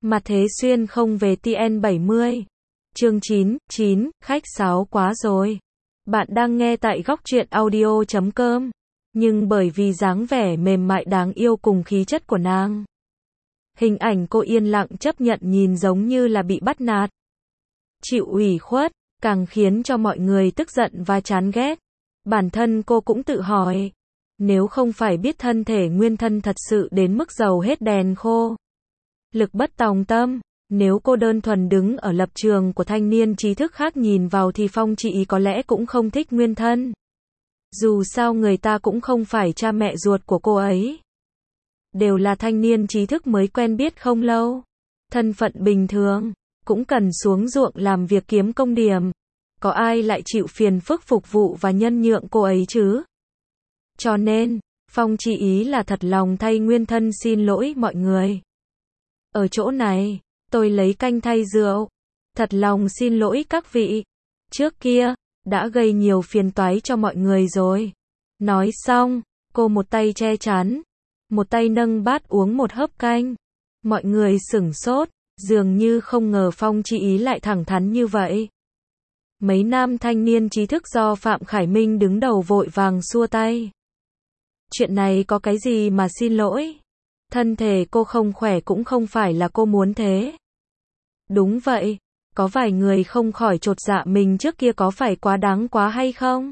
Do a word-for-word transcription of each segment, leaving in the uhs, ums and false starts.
Mà Thế Xuyên không về T N bảy mươi. Chương chín, chín, khách sáo quá rồi. Bạn đang nghe tại góc truyện audio chấm com. Nhưng bởi vì dáng vẻ mềm mại đáng yêu cùng khí chất của nàng, hình ảnh cô yên lặng chấp nhận nhìn giống như là bị bắt nạt, chịu ủy khuất, càng khiến cho mọi người tức giận và chán ghét. Bản thân cô cũng tự hỏi, nếu không phải biết thân thể nguyên thân thật sự đến mức dầu hết đèn khô, lực bất tòng tâm, nếu cô đơn thuần đứng ở lập trường của thanh niên trí thức khác nhìn vào thì Phong Chị Ý có lẽ cũng không thích nguyên thân. Dù sao người ta cũng không phải cha mẹ ruột của cô ấy. Đều là thanh niên trí thức mới quen biết không lâu. Thân phận bình thường, cũng cần xuống ruộng làm việc kiếm công điểm. Có ai lại chịu phiền phức phục vụ và nhân nhượng cô ấy chứ? Cho nên, Phong Chị Ý là thật lòng thay nguyên thân xin lỗi mọi người. Ở chỗ này, tôi lấy canh thay rượu. Thật lòng xin lỗi các vị. Trước kia, đã gây nhiều phiền toái cho mọi người rồi. Nói xong, cô một tay che chắn, một tay nâng bát uống một hớp canh. Mọi người sửng sốt, dường như không ngờ Phong Chị Ý lại thẳng thắn như vậy. Mấy nam thanh niên trí thức do Phạm Khải Minh đứng đầu vội vàng xua tay. Chuyện này có cái gì mà xin lỗi? Thân thể cô không khỏe cũng không phải là cô muốn thế. Đúng vậy, có vài người không khỏi chột dạ mình trước kia có phải quá đáng quá hay không?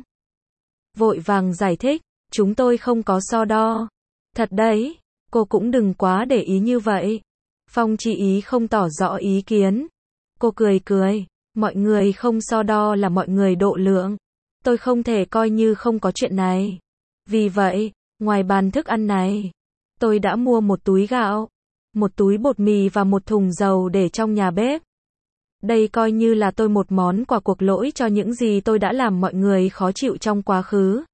Vội vàng giải thích, chúng tôi không có so đo. Thật đấy, cô cũng đừng quá để ý như vậy. Phong Chị Ý không tỏ rõ ý kiến. Cô cười cười, mọi người không so đo là mọi người độ lượng. Tôi không thể coi như không có chuyện này. Vì vậy, ngoài bàn thức ăn này, tôi đã mua một túi gạo, một túi bột mì và một thùng dầu để trong nhà bếp. Đây coi như là tôi một món quà cuộc lỗi cho những gì tôi đã làm mọi người khó chịu trong quá khứ.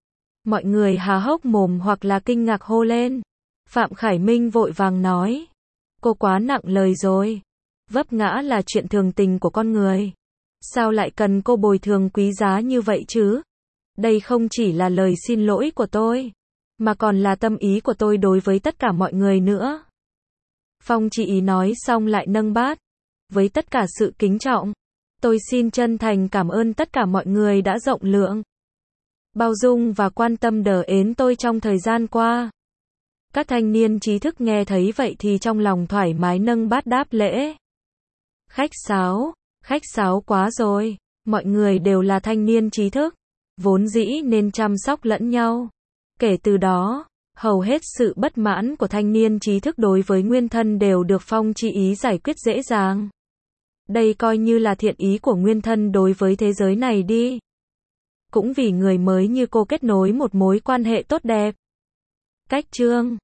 Mọi người há hốc mồm hoặc là kinh ngạc hô lên. Phạm Khải Minh vội vàng nói. Cô quá nặng lời rồi. Vấp ngã là chuyện thường tình của con người. Sao lại cần cô bồi thường quý giá như vậy chứ? Đây không chỉ là lời xin lỗi của tôi, mà còn là tâm ý của tôi đối với tất cả mọi người nữa. Phong Chị Ý nói xong lại nâng bát. Với tất cả sự kính trọng, tôi xin chân thành cảm ơn tất cả mọi người đã rộng lượng, bao dung và quan tâm đờ ến tôi trong thời gian qua. Các thanh niên trí thức nghe thấy vậy thì trong lòng thoải mái nâng bát đáp lễ. Khách sáo, khách sáo quá rồi, mọi người đều là thanh niên trí thức, vốn dĩ nên chăm sóc lẫn nhau. Kể từ đó, hầu hết sự bất mãn của thanh niên trí thức đối với nguyên thân đều được Phong Chị Ý giải quyết dễ dàng. Đây coi như là thiện ý của nguyên thân đối với thế giới này đi. Cũng vì người mới như cô kết nối một mối quan hệ tốt đẹp. Cách chương